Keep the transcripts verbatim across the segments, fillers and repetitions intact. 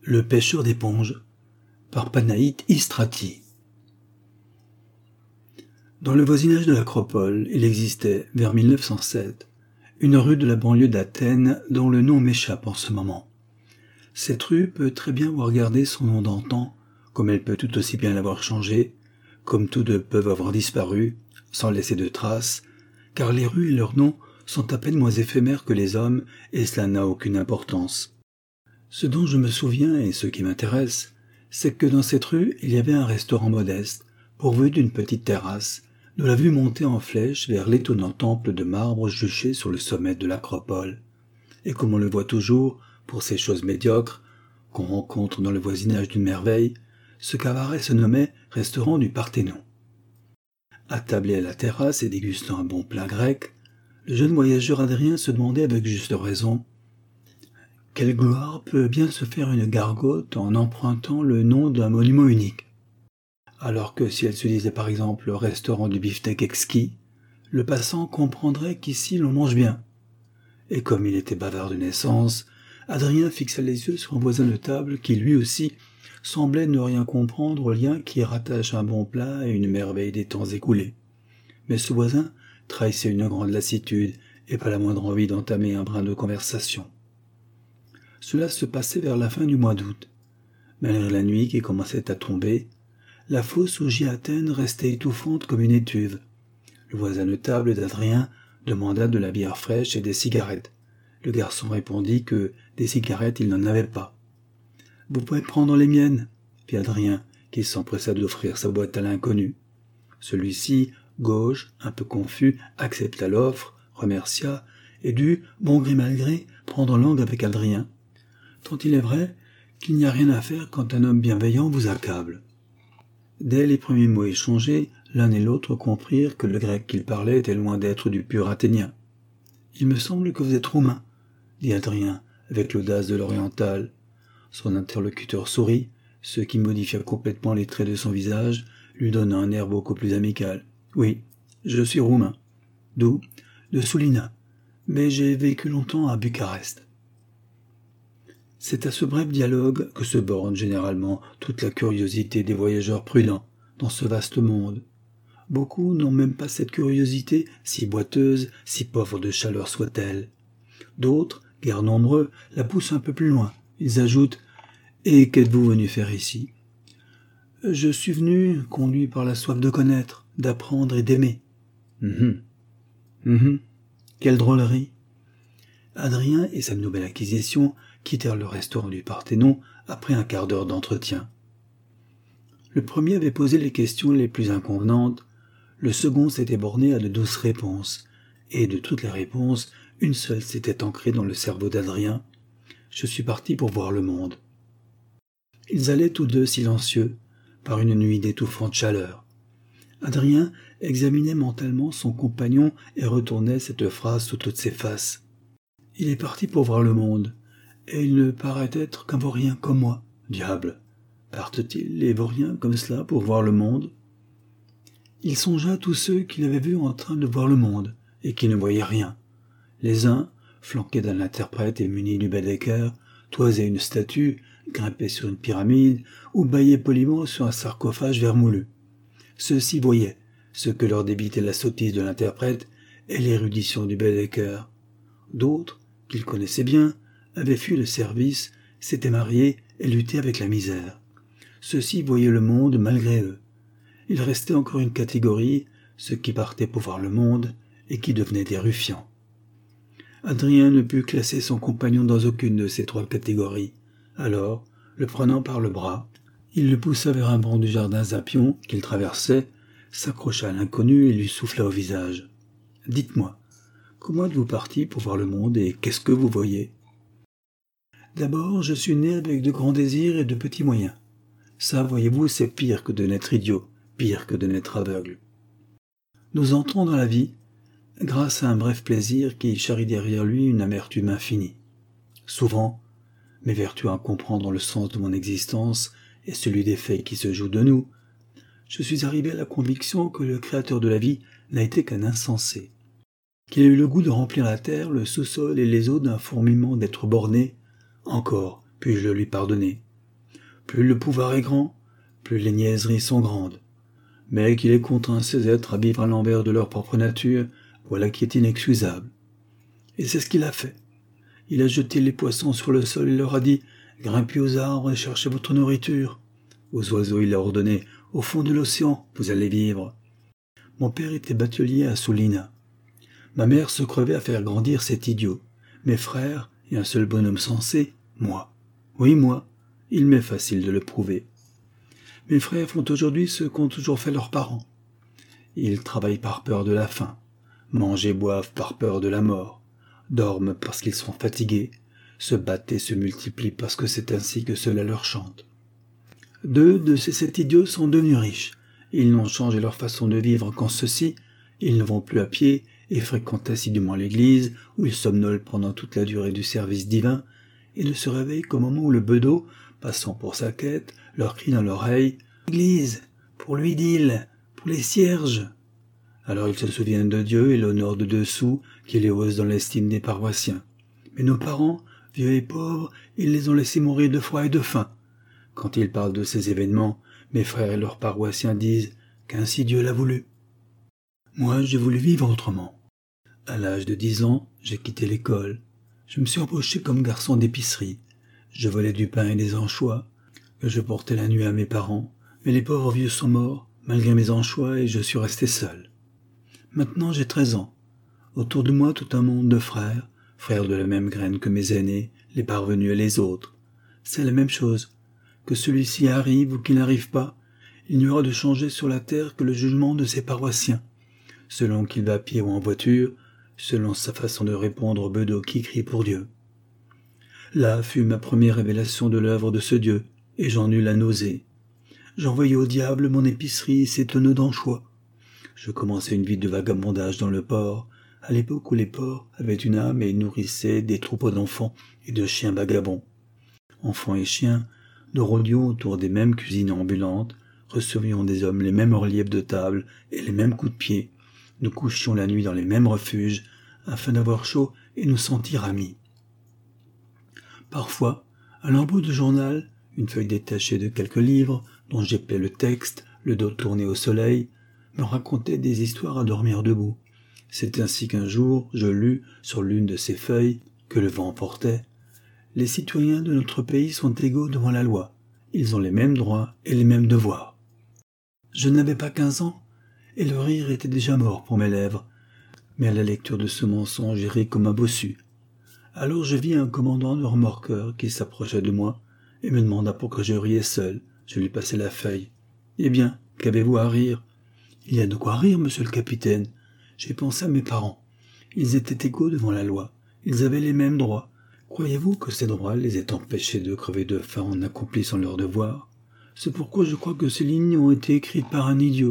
Le pêcheur d'éponges par Panaït Istrati. Dans le voisinage de l'Acropole, il existait, vers mille neuf cent sept, une rue de la banlieue d'Athènes dont le nom m'échappe en ce moment. Cette rue peut très bien avoir gardé son nom d'antan, comme elle peut tout aussi bien l'avoir changé, comme tous deux peuvent avoir disparu, sans laisser de traces, car les rues et leurs noms sont à peine moins éphémères que les hommes, et cela n'a aucune importance. Ce dont je me souviens et ce qui m'intéresse, c'est que dans cette rue, il y avait un restaurant modeste, pourvu d'une petite terrasse, d'où la vue montait en flèche vers l'étonnant temple de marbre juché sur le sommet de l'Acropole. Et comme on le voit toujours, pour ces choses médiocres, qu'on rencontre dans le voisinage d'une merveille, ce cabaret se nommait restaurant du Parthénon. Attablé à la terrasse et dégustant un bon plat grec, le jeune voyageur Adrien se demandait avec juste raison: quelle gloire peut bien se faire une gargote en empruntant le nom d'un monument unique? Alors que si elle se disait par exemple le restaurant du beefsteak exquis, le passant comprendrait qu'ici l'on mange bien. Et comme il était bavard de naissance, Adrien fixa les yeux sur un voisin de table qui lui aussi semblait ne rien comprendre au lien qui rattache un bon plat à une merveille des temps écoulés. Mais ce voisin trahissait une grande lassitude et pas la moindre envie d'entamer un brin de conversation. Cela se passait vers la fin du mois d'août. Malgré la nuit qui commençait à tomber, la fosse où gît Athènes restait étouffante comme une étuve. Le voisin de table d'Adrien demanda de la bière fraîche et des cigarettes. Le garçon répondit que des cigarettes il n'en avait pas. « Vous pouvez prendre les miennes » fit Adrien, qui s'empressa d'offrir sa boîte à l'inconnu. Celui-ci, gauche, un peu confus, accepta l'offre, remercia, et dut, bon gré mal gré, prendre langue avec Adrien. Tant il est vrai qu'il n'y a rien à faire quand un homme bienveillant vous accable. Dès les premiers mots échangés, l'un et l'autre comprirent que le grec qu'il parlait était loin d'être du pur athénien. « Il me semble que vous êtes roumain, » dit Adrien, avec l'audace de l'oriental. Son interlocuteur sourit, ce qui modifia complètement les traits de son visage, lui donnant un air beaucoup plus amical. « Oui, je suis roumain. D'où? De Sulina. Mais j'ai vécu longtemps à Bucarest. » C'est à ce bref dialogue que se borne généralement toute la curiosité des voyageurs prudents dans ce vaste monde. Beaucoup n'ont même pas cette curiosité, si boiteuse, si pauvre de chaleur soit-elle. D'autres, guère nombreux, la poussent un peu plus loin. Ils ajoutent « Et qu'êtes-vous venu faire ici ?»« Je suis venu, conduit par la soif de connaître, d'apprendre et d'aimer. Hum, hum, quelle drôlerie !» Adrien et sa nouvelle acquisition quittèrent le restaurant du Parthénon après un quart d'heure d'entretien. Le premier avait posé les questions les plus inconvenantes, le second s'était borné à de douces réponses, et de toutes les réponses, une seule s'était ancrée dans le cerveau d'Adrien. Je suis parti pour voir le monde. Ils allaient tous deux silencieux, par une nuit d'étouffante chaleur. Adrien examinait mentalement son compagnon et retournait cette phrase sous toutes ses faces. Il est parti pour voir le monde, et il ne paraît être qu'un vaurien comme moi. Diable, partent-ils les vauriens comme cela pour voir le monde? Il songea à tous ceux qu'il avait vus en train de voir le monde, et qui ne voyaient rien. Les uns, flanqués d'un interprète et munis du Baedeker, toisaient une statue, grimpaient sur une pyramide, ou bâillaient poliment sur un sarcophage vermoulu. Ceux-ci voyaient ce que leur débitait la sottise de l'interprète et l'érudition du Baedeker. D'autres, qu'ils connaissaient bien, avaient fui le service, s'étaient mariés et luttaient avec la misère. Ceux-ci voyaient le monde malgré eux. Il restait encore une catégorie, ceux qui partaient pour voir le monde et qui devenaient des ruffians. Adrien ne put classer son compagnon dans aucune de ces trois catégories. Alors, le prenant par le bras, il le poussa vers un banc du jardin Zapion qu'il traversait, s'accrocha à l'inconnu et lui souffla au visage. « Dites-moi, comment êtes-vous parti pour voir le monde et qu'est-ce que vous voyez ?»« D'abord, je suis né avec de grands désirs et de petits moyens. Ça, voyez-vous, c'est pire que de naître idiot, pire que de naître aveugle. Nous entrons dans la vie grâce à un bref plaisir qui charrie derrière lui une amertume infinie. Souvent, m'évertuant à comprendre le sens de mon existence et celui des faits qui se jouent de nous, je suis arrivé à la conviction que le créateur de la vie n'a été qu'un insensé, qu'il a eu le goût de remplir la terre, le sous-sol et les eaux d'un fourmillement d'êtres bornés. Encore puis-je le lui pardonner, Plus le pouvoir est grand, plus les niaiseries sont grandes. Mais qu'il ait contraint ces êtres à vivre à l'envers de leur propre nature, voilà qui est inexcusable. Et c'est ce qu'il a fait. Il a jeté les poissons sur le sol et leur a dit « Grimpez aux arbres et cherchez votre nourriture ». Aux oiseaux, il a ordonné « Au fond de l'océan, vous allez vivre ». Mon père était batelier à Sulina. Ma mère se crevait à faire grandir cet idiot. Mes frères, et un seul bonhomme sensé, moi. Oui, moi. Il m'est facile de le prouver. Mes frères font aujourd'hui ce qu'ont toujours fait leurs parents. Ils travaillent par peur de la faim, mangent et boivent par peur de la mort, dorment parce qu'ils sont fatigués, se battent et se multiplient parce que c'est ainsi que cela leur chante. Deux de ces sept idiots sont devenus riches. Ils n'ont changé leur façon de vivre qu'en ceci, ils ne vont plus à pied et fréquentent assidûment l'église, où ils somnolent pendant toute la durée du service divin, et ne se réveillent qu'au moment où le bedeau, passant pour sa quête, leur crie dans l'oreille « Église, pour l'huile, pour les cierges !» Alors ils se souviennent de Dieu et l'honneur de dessous qui les hausse dans l'estime des paroissiens. Mais nos parents, vieux et pauvres, ils les ont laissés mourir de froid et de faim. Quand ils parlent de ces événements, mes frères et leurs paroissiens disent qu'ainsi Dieu l'a voulu. Moi, j'ai voulu vivre autrement. À l'âge de dix ans, j'ai quitté l'école. Je me suis embauché comme garçon d'épicerie. Je volais du pain et des anchois, que je portais la nuit à mes parents, mais les pauvres vieux sont morts, malgré mes anchois, et je suis resté seul. Maintenant, j'ai treize ans. Autour de moi, tout un monde de frères, frères de la même graine que mes aînés, les parvenus et les autres. C'est la même chose. Que celui-ci arrive ou qu'il n'arrive pas, il n'y aura de changé sur la terre que le jugement de ses paroissiens, selon qu'il va à pied ou en voiture, selon sa façon de répondre au bedeau qui crie pour Dieu. Là fut ma première révélation de l'œuvre de ce Dieu, et j'en eus la nausée. J'envoyai au diable mon épicerie et ses tonneaux d'anchois. Je commençai une vie de vagabondage dans le port, à l'époque où les ports avaient une âme et nourrissaient des troupeaux d'enfants et de chiens vagabonds. Enfants et chiens, nous rôdions autour des mêmes cuisines ambulantes, recevions des hommes les mêmes reliefs de table et les mêmes coups de pied. Nous couchions la nuit dans les mêmes refuges, afin d'avoir chaud et nous sentir amis. Parfois, un lambeau de journal, une feuille détachée de quelques livres, dont j'épelais le texte, le dos tourné au soleil, me racontait des histoires à dormir debout. C'est ainsi qu'un jour, je lus, sur l'une de ces feuilles, que le vent emportait, « Les citoyens de notre pays sont égaux devant la loi. Ils ont les mêmes droits et les mêmes devoirs. » Je n'avais pas quinze ans, et le rire était déjà mort pour mes lèvres. Mais à la lecture de ce mensonge, j'ai ri comme un bossu. Alors je vis un commandant de remorqueur qui s'approcha de moi et me demanda pourquoi je riais seul. Je lui passai la feuille. « Eh bien, qu'avez-vous à rire ?»« Il y a de quoi rire, monsieur le capitaine. J'ai pensé à mes parents. Ils étaient égaux devant la loi. Ils avaient les mêmes droits. Croyez-vous que ces droits les aient empêchés de crever de faim en accomplissant leurs devoirs? C'est pourquoi je crois que ces lignes ont été écrites par un idiot. »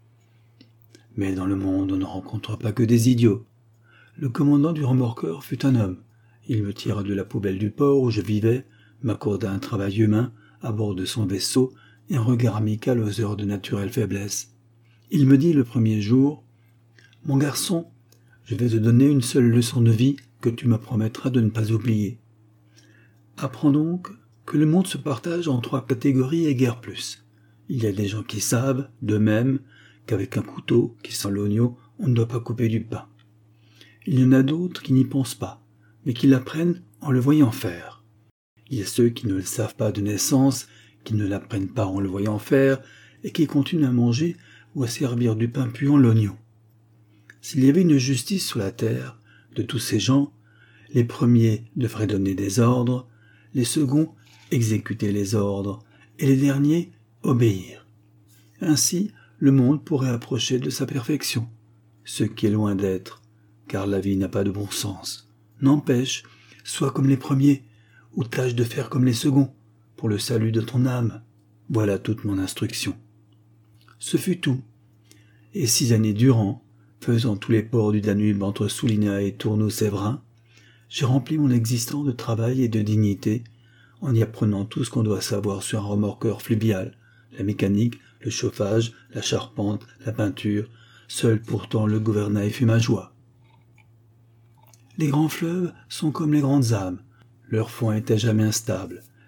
Mais dans le monde, on ne rencontre pas que des idiots. Le commandant du remorqueur fut un homme. Il me tira de la poubelle du port où je vivais, m'accorda un travail humain à bord de son vaisseau et un regard amical aux heures de naturelle faiblesse. Il me dit le premier jour, « Mon garçon, je vais te donner une seule leçon de vie que tu me promettras de ne pas oublier. Apprends donc que le monde se partage en trois catégories et guère plus. Il y a des gens qui savent, d'eux-mêmes, qu'avec un couteau qui sent l'oignon, on ne doit pas couper du pain. Il y en a d'autres qui n'y pensent pas, mais qui l'apprennent en le voyant faire. Il y a ceux qui ne le savent pas de naissance, qui ne l'apprennent pas en le voyant faire, et qui continuent à manger ou à servir du pain puant l'oignon. S'il y avait une justice sur la terre, de tous ces gens, les premiers devraient donner des ordres, les seconds exécuter les ordres, et les derniers obéir. Ainsi, le monde pourrait approcher de sa perfection, ce qui est loin d'être, car la vie n'a pas de bon sens. N'empêche, sois comme les premiers, ou tâche de faire comme les seconds, pour le salut de ton âme. Voilà toute mon instruction. Ce fut tout. Et six années durant, faisant tous les ports du Danube entre Sulina et Tournou-Séverin, j'ai rempli mon existence de travail et de dignité, en y apprenant tout ce qu'on doit savoir sur un remorqueur fluvial, la mécanique, le chauffage, la charpente, la peinture. Seul pourtant le gouvernail fut ma joie. Les grands fleuves sont comme les grandes âmes, leur fond est à jamais instable,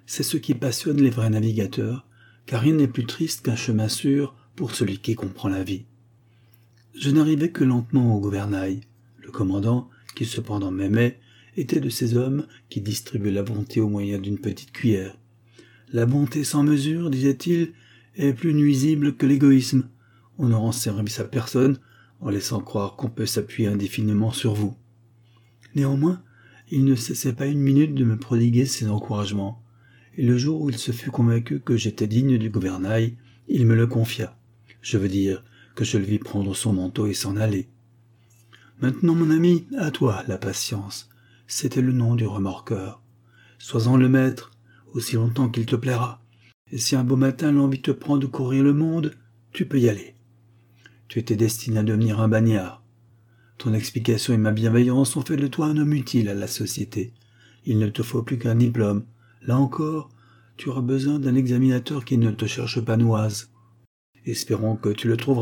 C'est ce qui passionne les vrais navigateurs, car rien n'est plus triste qu'un chemin sûr pour celui qui comprend la vie. Je n'arrivais que lentement au gouvernail. Le commandant, qui cependant m'aimait, était de ces hommes qui distribuent la bonté au moyen d'une petite cuillère. La bonté sans mesure, disait-il, est plus nuisible que l'égoïsme. On ne rend service à personne en laissant croire qu'on peut s'appuyer indéfiniment sur vous. Néanmoins, il ne cessait pas une minute de me prodiguer ses encouragements, et le jour où il se fut convaincu que j'étais digne du gouvernail, il me le confia. Je veux dire que je le vis prendre son manteau et s'en aller. « Maintenant, mon ami, à toi la patience. » C'était le nom du remorqueur. « Sois-en le maître, aussi longtemps qu'il te plaira. Et si un beau matin l'envie te prend de courir le monde, tu peux y aller. Tu étais destiné à devenir un bagnard. Ton explication et ma bienveillance ont fait de toi un homme utile à la société. Il ne te faut plus qu'un diplôme. Là encore, tu auras besoin d'un examinateur qui ne te cherche pas noise. Espérons que tu le trouveras. »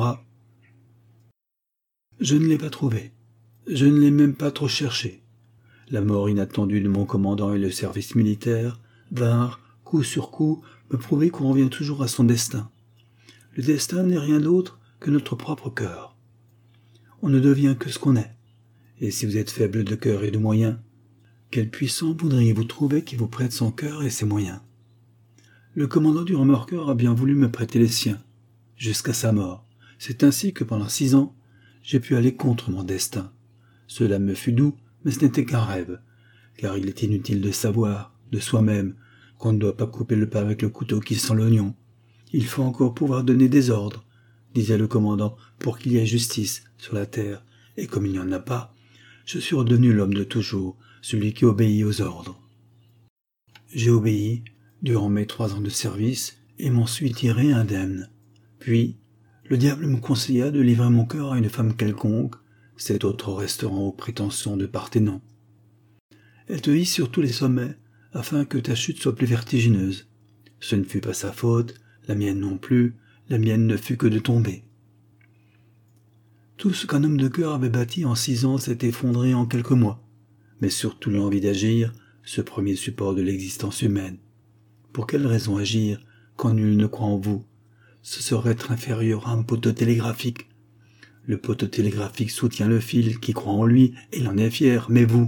Je ne l'ai pas trouvé. Je ne l'ai même pas trop cherché. La mort inattendue de mon commandant et le service militaire vinrent, coup sur coup, me prouver qu'on revient toujours à son destin. Le destin n'est rien d'autre que notre propre cœur. On ne devient que ce qu'on est. Et si vous êtes faible de cœur et de moyens, quel puissant voudriez-vous trouver qui vous prête son cœur et ses moyens? Le commandant du remorqueur a bien voulu me prêter les siens, jusqu'à sa mort. C'est ainsi que pendant six ans, j'ai pu aller contre mon destin. Cela me fut doux, mais ce n'était qu'un rêve, car il est inutile de savoir, de soi-même, qu'on ne doit pas couper le pain avec le couteau qui sent l'oignon. Il faut encore pouvoir donner des ordres, disait le commandant, pour qu'il y ait justice sur la terre, et comme il n'y en a pas, je suis redevenu l'homme de toujours, celui qui obéit aux ordres. J'ai obéi, durant mes trois ans de service, et m'en suis tiré indemne. Puis, le diable me conseilla de livrer mon cœur à une femme quelconque, cet autre restaurant aux prétentions de Parthénon. Elle te hisse sur tous les sommets, afin que ta chute soit plus vertigineuse. Ce ne fut pas sa faute, la mienne non plus, la mienne ne fut que de tomber. Tout ce qu'un homme de cœur avait bâti en six ans s'est effondré en quelques mois, mais surtout l'envie d'agir, ce premier support de l'existence humaine. Pour quelle raison agir quand nul ne croit en vous? Ce serait être inférieur à un poteau télégraphique. Le poteau télégraphique soutient le fil qui croit en lui et il en est fier, mais vous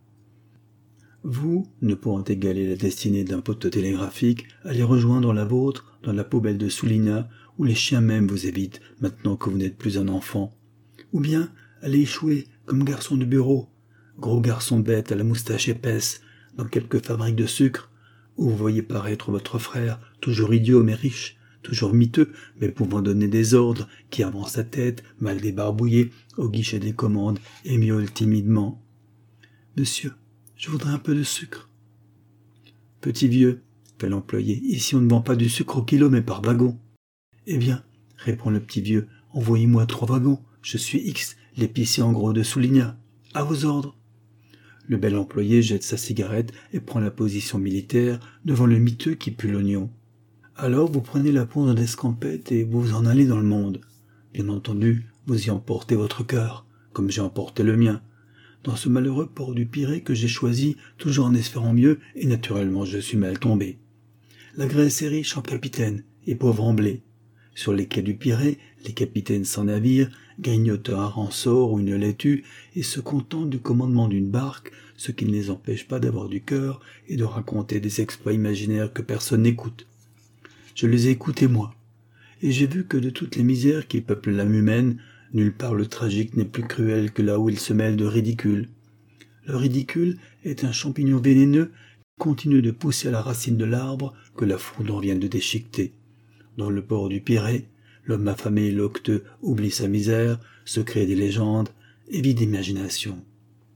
Vous, ne pouvant égaler la destinée d'un poteau télégraphique, allez rejoindre la vôtre dans la poubelle de Soulina, où les chiens même vous évitent maintenant que vous n'êtes plus un enfant. Ou bien allez échouer comme garçon de bureau, gros garçon bête à la moustache épaisse, dans quelque fabrique de sucre, où vous voyez paraître votre frère, toujours idiot mais riche, toujours miteux, mais pouvant donner des ordres, qui avance sa tête, mal débarbouillée, au guichet des commandes, et miaule timidement. « Monsieur, je voudrais un peu de sucre. »« Petit vieux, » fait l'employé, « ici on ne vend pas du sucre au kilo, mais par wagon. »« Eh bien, » répond le petit vieux, « envoyez-moi trois wagons, je suis X, l'épicier en gros de Souligna. À vos ordres. » Le bel employé jette sa cigarette et prend la position militaire devant le miteux qui pue l'oignon. Alors vous prenez la poudre d'escampette et vous vous en allez dans le monde. Bien entendu, vous y emportez votre cœur, comme j'ai emporté le mien, dans ce malheureux port du Pirée que j'ai choisi, toujours en espérant mieux, et naturellement je suis mal tombé. La Grèce est riche en capitaines et pauvre en blé. Sur les quais du Pirée, les capitaines sans navire grignotent un rensort ou une laitue et se contentent du commandement d'une barque, ce qui ne les empêche pas d'avoir du cœur et de raconter des exploits imaginaires que personne n'écoute. Je les ai écoutés moi, et j'ai vu que de toutes les misères qui peuplent l'âme humaine, nulle part le tragique n'est plus cruel que là où il se mêle de ridicule. Le ridicule est un champignon vénéneux qui continue de pousser à la racine de l'arbre que la foudre vient de déchiqueter. Dans le port du Pirée, l'homme affamé et locteux oublie sa misère, se crée des légendes et vit d'imagination.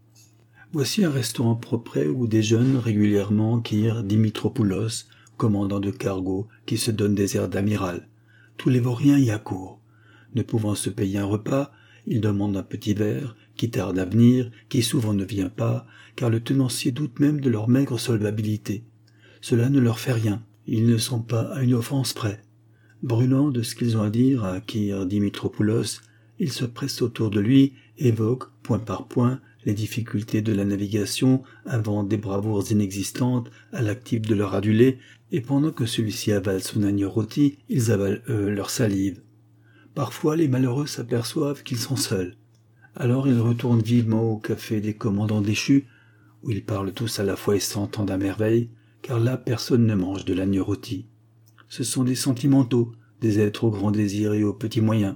Voici un restaurant propre où déjeune régulièrement Kyr Dimitropoulos, commandant de cargo qui se donne des airs d'amiral. Tous les vauriens y accourent. Ne pouvant se payer un repas, ils demandent un petit verre, qui tarde à venir, qui souvent ne vient pas, car le tenancier doute même de leur maigre solvabilité. Cela ne leur fait rien, ils ne sont pas à une offense près. Brûlant de ce qu'ils ont à dire à Kyr Dimitropoulos, ils se pressent autour de lui, évoquent, point par point, les difficultés de la navigation, inventent des bravoures inexistantes à l'actif de leur adulé, et pendant que celui-ci avale son agneau rôti, ils avalent eux leur salive. Parfois les malheureux s'aperçoivent qu'ils sont seuls. Alors ils retournent vivement au café des commandants déchus, où ils parlent tous à la fois et s'entendent à merveille, car là personne ne mange de l'agneau rôti. Ce sont des sentimentaux, des êtres aux grands désirs et aux petits moyens.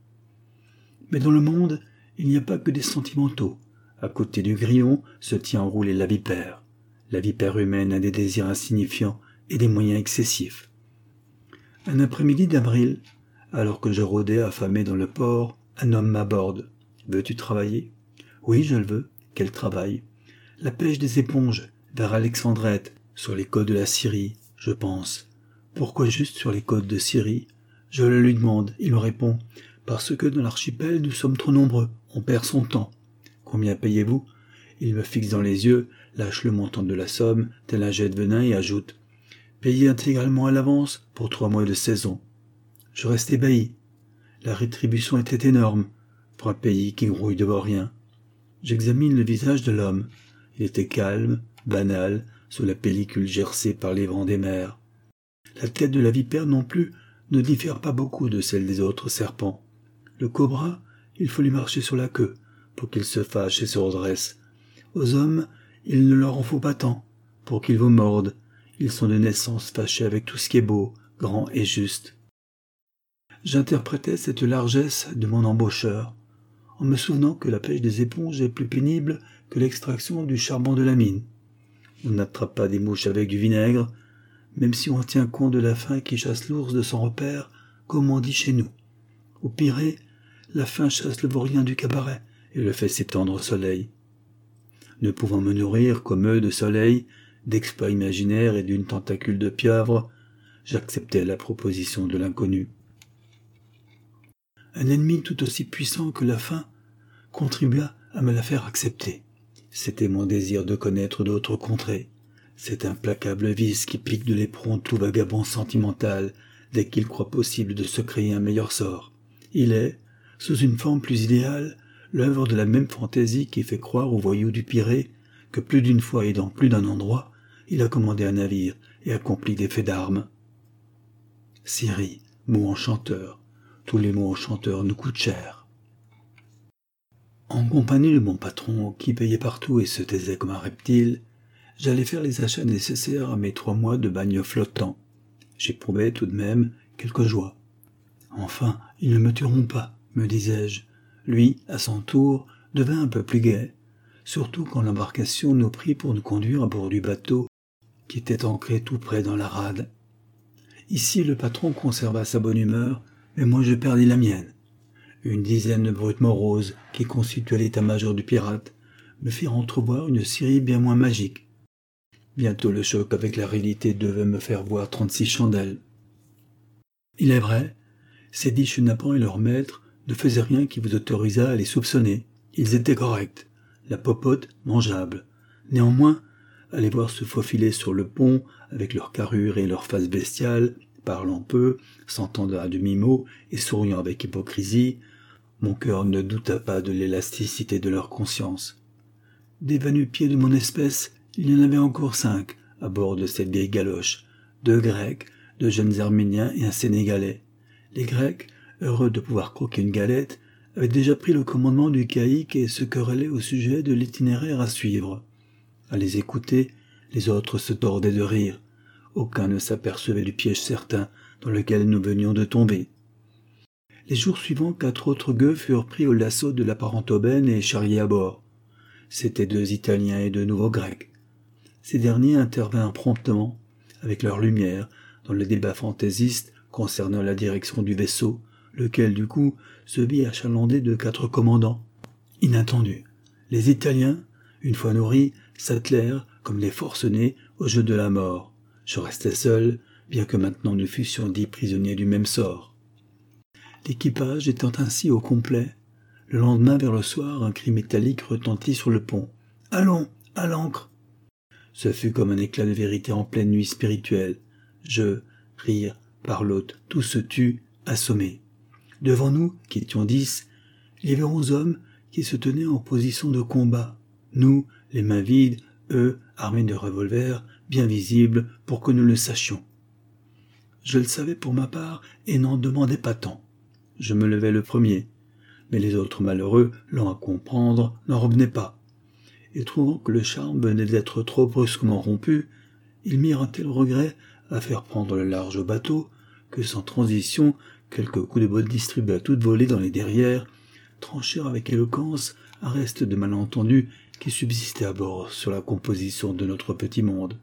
Mais dans le monde, il n'y a pas que des sentimentaux. À côté du grillon se tient enroulée la vipère. La vipère humaine a des désirs insignifiants et des moyens excessifs. Un après-midi d'avril, alors que je rôdais affamé dans le port, un homme m'aborde. « Veux-tu travailler ?»« Oui, je le veux. Quel travail ?»« La pêche des éponges, vers Alexandrette, sur les côtes de la Syrie, je pense. »« Pourquoi juste sur les côtes de Syrie ?» Je le lui demande. Il me répond « Parce que dans l'archipel, nous sommes trop nombreux. On perd son temps. »« Combien payez-vous ?» Il me fixe dans les yeux, lâche le montant de la somme, tel un jet de venin, et ajoute « Payé intégralement à l'avance pour trois mois de saison. » Je reste ébahi. La rétribution était énorme pour un pays qui grouille de vauriens. J'examine le visage de l'homme. Il était calme, banal, sous la pellicule gercée par les vents des mers. La tête de la vipère non plus ne diffère pas beaucoup de celle des autres serpents. Le cobra, il faut lui marcher sur la queue pour qu'il se fâche et se redresse. Aux hommes, il ne leur en faut pas tant pour qu'ils vous mordent. Ils sont de naissance fâchés avec tout ce qui est beau, grand et juste. J'interprétais cette largesse de mon embaucheur, en me souvenant que la pêche des éponges est plus pénible que l'extraction du charbon de la mine. On n'attrape pas des mouches avec du vinaigre, même si on tient compte de la faim qui chasse l'ours de son repère, comme on dit chez nous. Au Pirée, la faim chasse le vaurien du cabaret et le fait s'étendre au soleil. Ne pouvant me nourrir, comme eux, de soleil, d'exploits imaginaires et d'une tentacule de pieuvre, j'acceptais la proposition de l'inconnu. Un ennemi tout aussi puissant que la faim contribua à me la faire accepter. C'était mon désir de connaître d'autres contrées, cet implacable vice qui pique de l'éperon tout vagabond sentimental dès qu'il croit possible de se créer un meilleur sort. Il est, sous une forme plus idéale, l'œuvre de la même fantaisie qui fait croire aux voyous du Pirée que plus d'une fois et dans plus d'un endroit, il a commandé un navire et accompli des faits d'armes. Syrie, mot enchanteur. Tous les mots enchanteurs nous coûtent cher. En compagnie de mon patron, qui payait partout et se taisait comme un reptile, j'allais faire les achats nécessaires à mes trois mois de bagne flottant. J'éprouvais tout de même quelque joie. Enfin, ils ne me tueront pas, me disais-je. Lui, à son tour, devint un peu plus gai, surtout quand l'embarcation nous prit pour nous conduire à bord du bateau, qui était ancré tout près dans la rade. Ici, le patron conserva sa bonne humeur, mais moi je perdis la mienne. Une dizaine de brutes moroses, qui constituaient l'état-major du pirate, me firent entrevoir une Syrie bien moins magique. Bientôt le choc avec la réalité devait me faire voir trente-six chandelles. Il est vrai, ces dix chenapans et leurs maîtres ne faisaient rien qui vous autorisât à les soupçonner. Ils étaient corrects, la popote mangeable. Néanmoins, à les voir se faufiler sur le pont, avec leur carrure et leur face bestiale, parlant peu, s'entendant à demi-mot et souriant avec hypocrisie, mon cœur ne douta pas de l'élasticité de leur conscience. Des va-nu-pieds de mon espèce, il y en avait encore cinq à bord de cette vieille galoche, deux Grecs, deux jeunes Arméniens et un Sénégalais. Les Grecs, heureux de pouvoir croquer une galette, avaient déjà pris le commandement du caïque et se querellaient au sujet de l'itinéraire à suivre. À les écouter, les autres se tordaient de rire. Aucun ne s'apercevait du piège certain dans lequel nous venions de tomber. Les jours suivants, quatre autres gueux furent pris au lasso de l'apparente aubaine et charriés à bord. C'étaient deux Italiens et deux nouveaux Grecs. Ces derniers intervinrent promptement, avec leur lumière, dans le débat fantaisiste concernant la direction du vaisseau, lequel, du coup, se vit achalandé de quatre commandants. Inattendu. Les Italiens, une fois nourris, s'attelèrent, comme des forcenés, au jeu de la mort. Je restais seul, bien que maintenant nous fussions dix prisonniers du même sort. L'équipage étant ainsi au complet, le lendemain vers le soir, un cri métallique retentit sur le pont. « Allons, à l'ancre !» Ce fut comme un éclat de vérité en pleine nuit spirituelle. Je, rire, parlotte, tout se tut, assommé. Devant nous, qui étions dix, il y avait onze hommes qui se tenaient en position de combat. Nous, les mains vides, eux, armés de revolvers, bien visibles pour que nous le sachions. Je le savais pour ma part et n'en demandais pas tant. Je me levais le premier, mais les autres malheureux, lents à comprendre, n'en revenaient pas. Et trouvant que le charme venait d'être trop brusquement rompu, ils mirent un tel regret à faire prendre le large au bateau que sans transition, quelques coups de botte distribués à toute volée dans les derrières tranchèrent avec éloquence un reste de malentendu qui subsistait à bord sur la composition de notre petit monde.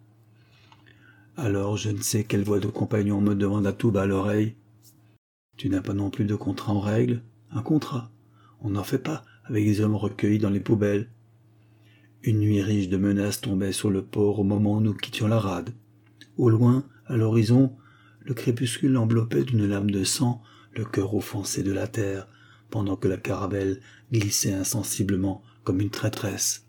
Alors je ne sais quelle voix de compagnon me demanda tout bas à l'oreille. « Tu n'as pas non plus de contrat en règle ? Un contrat. On n'en fait pas avec des hommes recueillis dans les poubelles. » Une nuit riche de menaces tombait sur le port au moment où nous quittions la rade. Au loin, à l'horizon, le crépuscule enveloppait d'une lame de sang le cœur offensé de la terre, pendant que la caravelle glissait insensiblement comme une traîtresse.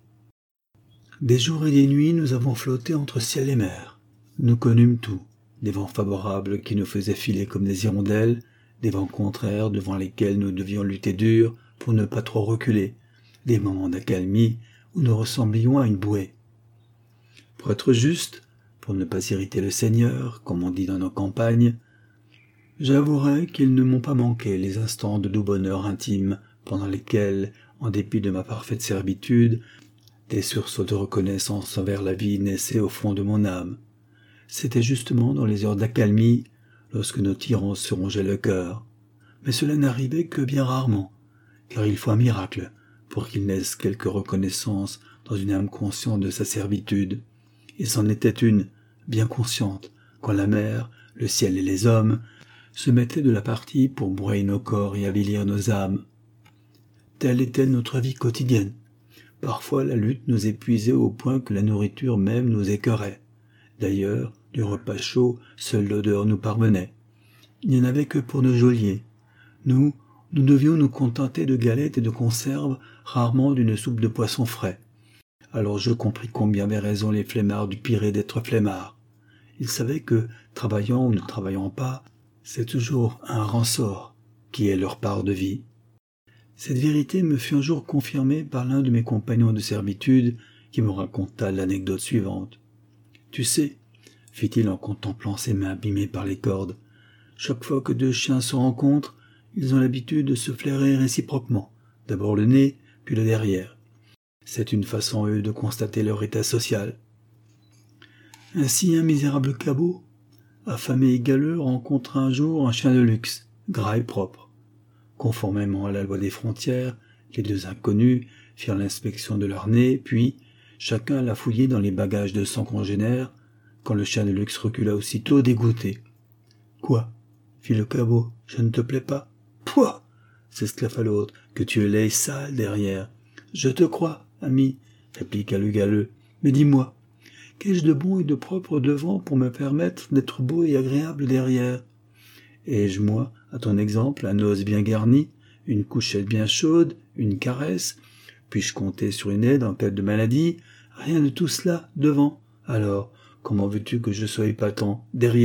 Des jours et des nuits, nous avons flotté entre ciel et mer. Nous connûmes tout, des vents favorables qui nous faisaient filer comme des hirondelles, des vents contraires devant lesquels nous devions lutter dur pour ne pas trop reculer, des moments d'accalmie où nous ressemblions à une bouée. Pour être juste, pour ne pas irriter le Seigneur, comme on dit dans nos campagnes, j'avouerai qu'ils ne m'ont pas manqué les instants de doux bonheur intime pendant lesquels, en dépit de ma parfaite servitude, des sursauts de reconnaissance envers la vie naissaient au fond de mon âme. C'était justement dans les heures d'accalmie, lorsque nos tyrans se rongeaient le cœur. Mais cela n'arrivait que bien rarement, car il faut un miracle pour qu'il naisse quelque reconnaissance dans une âme consciente de sa servitude. Et c'en était une, bien consciente, quand la mer, le ciel et les hommes se mettaient de la partie pour broyer nos corps et avilir nos âmes. Telle était notre vie quotidienne. Parfois la lutte nous épuisait au point que la nourriture même nous écœurait. D'ailleurs, du repas chaud, seule l'odeur nous parvenait. Il n'y en avait que pour nos geôliers. Nous, nous devions nous contenter de galettes et de conserves, rarement d'une soupe de poisson frais. Alors je compris combien avaient raison les flemmards du Pirée d'être flemmards. Ils savaient que, travaillant ou ne travaillant pas, c'est toujours un ressort qui est leur part de vie. Cette vérité me fut un jour confirmée par l'un de mes compagnons de servitude qui me raconta l'anecdote suivante. « Tu sais, fit-il en contemplant ses mains abîmées par les cordes, chaque fois que deux chiens se rencontrent, ils ont l'habitude de se flairer réciproquement, d'abord le nez, puis le derrière. C'est une façon, eux, de constater leur état social. Ainsi, un misérable cabot, affamé et galeux, rencontra un jour un chien de luxe, gras et propre. Conformément à la loi des frontières, les deux inconnus firent l'inspection de leur nez, puis, chacun alla fouiller dans les bagages de son congénère, quand le chien de luxe recula aussitôt dégoûté. « Quoi ?» fit le cabot. « Je ne te plais pas ?»« Pouah !» s'esclaffa l'autre. « Que tu es laid et sale derrière. »« Je te crois, ami, » répliqua le galeux. « Mais dis-moi, qu'ai-je de bon et de propre devant pour me permettre d'être beau et agréable derrière ? Ai-je, moi, à ton exemple, un os bien garni, une couchette bien chaude, une caresse ? Puis-je compter sur une aide en cas de maladie ? Rien de tout cela devant. Alors, comment veux-tu que je sois épatant derrière ?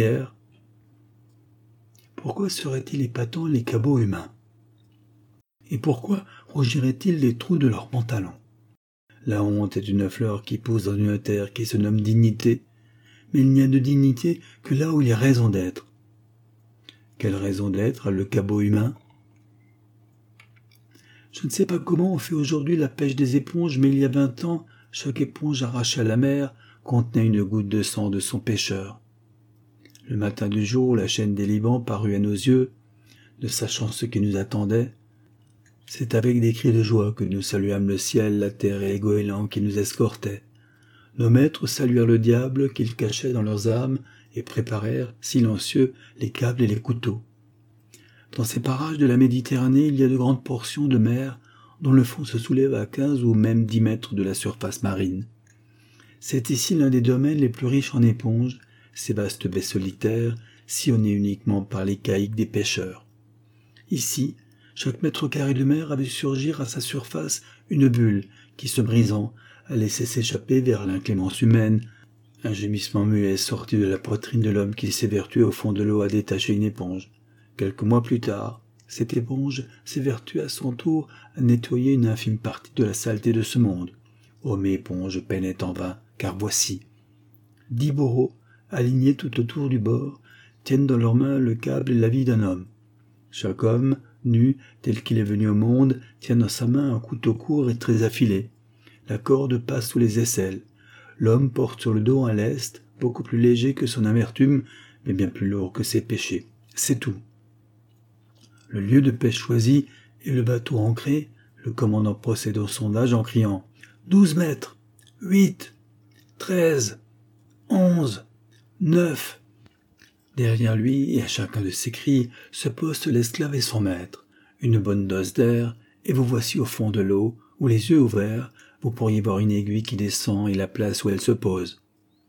Pourquoi seraient-ils épatants les cabots humains ? Et pourquoi rougiraient-ils les trous de leurs pantalons ? La honte est une fleur qui pousse dans une terre qui se nomme dignité, mais il n'y a de dignité que là où il y a raison d'être. Quelle raison d'être a le cabot humain ? Je ne sais pas comment on fait aujourd'hui la pêche des éponges, mais il y a vingt ans, chaque éponge arrachée à la mer contenait une goutte de sang de son pêcheur. Le matin du jour où la chaîne des Libans parut à nos yeux, ne sachant ce qui nous attendait, c'est avec des cris de joie que nous saluâmes le ciel, la terre et les goélands qui nous escortaient. Nos maîtres saluèrent le diable qu'ils cachaient dans leurs âmes et préparèrent, silencieux, les câbles et les couteaux. Dans ces parages de la Méditerranée, il y a de grandes portions de mer dont le fond se soulève à quinze ou même dix mètres de la surface marine. C'est ici l'un des domaines les plus riches en éponges, ces vastes baies solitaires, sillonnées uniquement par les caïques des pêcheurs. Ici, chaque mètre carré de mer a vu surgir à sa surface une bulle qui, se brisant, a laissé s'échapper vers l'inclémence humaine un gémissement muet sorti de la poitrine de l'homme qui s'évertue au fond de l'eau à détacher une éponge. Quelques mois plus tard, cette éponge s'évertue à son tour à nettoyer une infime partie de la saleté de ce monde. Homme et éponge peinaient en vain, car voici. Dix bourreaux, alignés tout autour du bord, tiennent dans leurs mains le câble et la vie d'un homme. Chaque homme, nu, tel qu'il est venu au monde, tient dans sa main un couteau court et très affilé. La corde passe sous les aisselles. L'homme porte sur le dos un lest, beaucoup plus léger que son amertume, mais bien plus lourd que ses péchés. C'est tout. Le lieu de pêche choisi et le bateau ancré, le commandant procède au sondage en criant « Douze mètres, huit, treize, onze, neuf ». Derrière lui, et à chacun de ses cris, se poste l'esclave et son maître. Une bonne dose d'air, et vous voici au fond de l'eau, où les yeux ouverts, vous pourriez voir une aiguille qui descend et la place où elle se pose.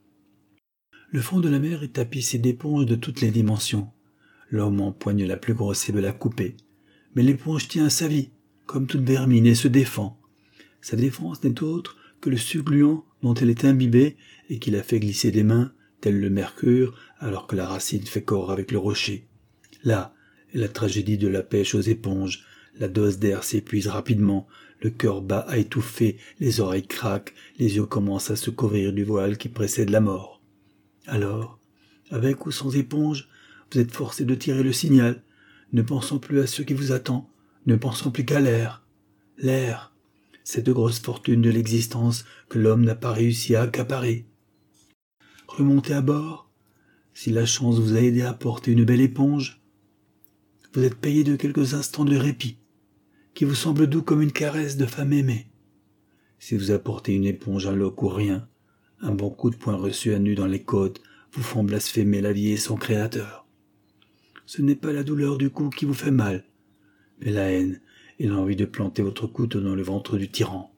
Le fond de la mer est tapissé d'éponges de toutes les dimensions. L'homme empoigne la plus grosse et veut la couper. Mais l'éponge tient à sa vie, comme toute vermine, et se défend. Sa défense n'est autre que le suggluant dont elle est imbibée et qui la fait glisser des mains, tel le mercure, alors que la racine fait corps avec le rocher. Là est la tragédie de la pêche aux éponges. La dose d'air s'épuise rapidement, le cœur bat à étouffer, les oreilles craquent, les yeux commencent à se couvrir du voile qui précède la mort. Alors, avec ou sans éponge, vous êtes forcé de tirer le signal, ne pensant plus à ce qui vous attend, ne pensant plus qu'à l'air. L'air, cette grosse fortune de l'existence que l'homme n'a pas réussi à accaparer. Remontez à bord, si la chance vous a aidé à porter une belle éponge, vous êtes payé de quelques instants de répit, qui vous semble doux comme une caresse de femme aimée. Si vous apportez une éponge à l'eau ou rien, un bon coup de poing reçu à nu dans les côtes vous font blasphémer la vie et son créateur. Ce n'est pas la douleur du coup qui vous fait mal, mais la haine et l'envie de planter votre couteau dans le ventre du tyran.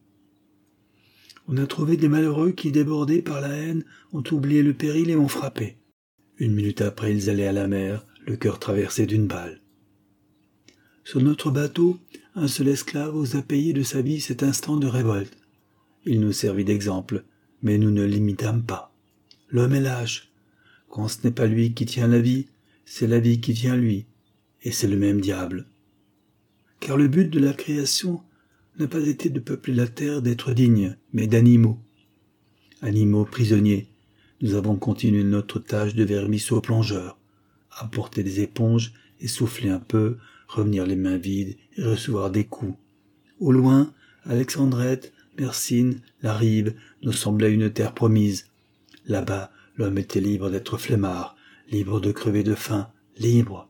On a trouvé des malheureux qui, débordés par la haine, ont oublié le péril et ont frappé. Une minute après, ils allaient à la mer, le cœur traversé d'une balle. Sur notre bateau, un seul esclave osa payer de sa vie cet instant de révolte. Il nous servit d'exemple, mais nous ne l'imitâmes pas. L'homme est lâche. Quand ce n'est pas lui qui tient la vie, c'est la vie qui tient lui, et c'est le même diable. Car le but de la création n'a pas été de peupler la terre d'êtres dignes, mais d'animaux. Animaux prisonniers, nous avons continué notre tâche de vermisseaux plongeurs, apporter des éponges et souffler un peu, revenir les mains vides et recevoir des coups. Au loin, Alexandrette, Mersine, la rive, nous semblait une terre promise. Là-bas, l'homme était libre d'être flemmard, libre de crever de faim, libre.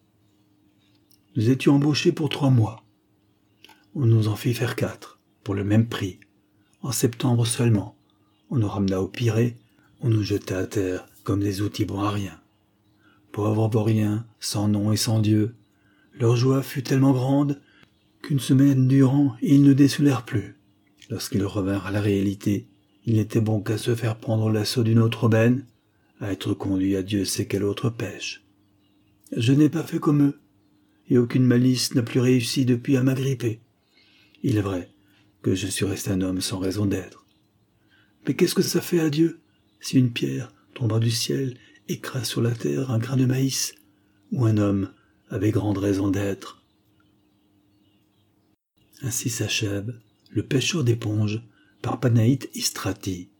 Nous étions embauchés pour trois mois. On nous en fit faire quatre, pour le même prix. En septembre seulement, on nous ramena au Pirée, on nous jeta à terre comme des outils bons à rien. Pauvres vauriens, sans nom et sans Dieu, leur joie fut tellement grande qu'une semaine durant, ils ne décelèrent plus. Lorsqu'ils revinrent à la réalité, il n'était bon qu'à se faire prendre l'assaut d'une autre aubaine, à être conduit à Dieu sait quelle autre pêche. Je n'ai pas fait comme eux, et aucune malice n'a plus réussi depuis à m'agripper. Il est vrai que je suis resté un homme sans raison d'être. Mais qu'est-ce que ça fait à Dieu si une pierre tombant du ciel écrase sur la terre un grain de maïs, ou un homme avait grande raison d'être? Ainsi s'achève Le pêcheur d'éponges par Panaït Istrati.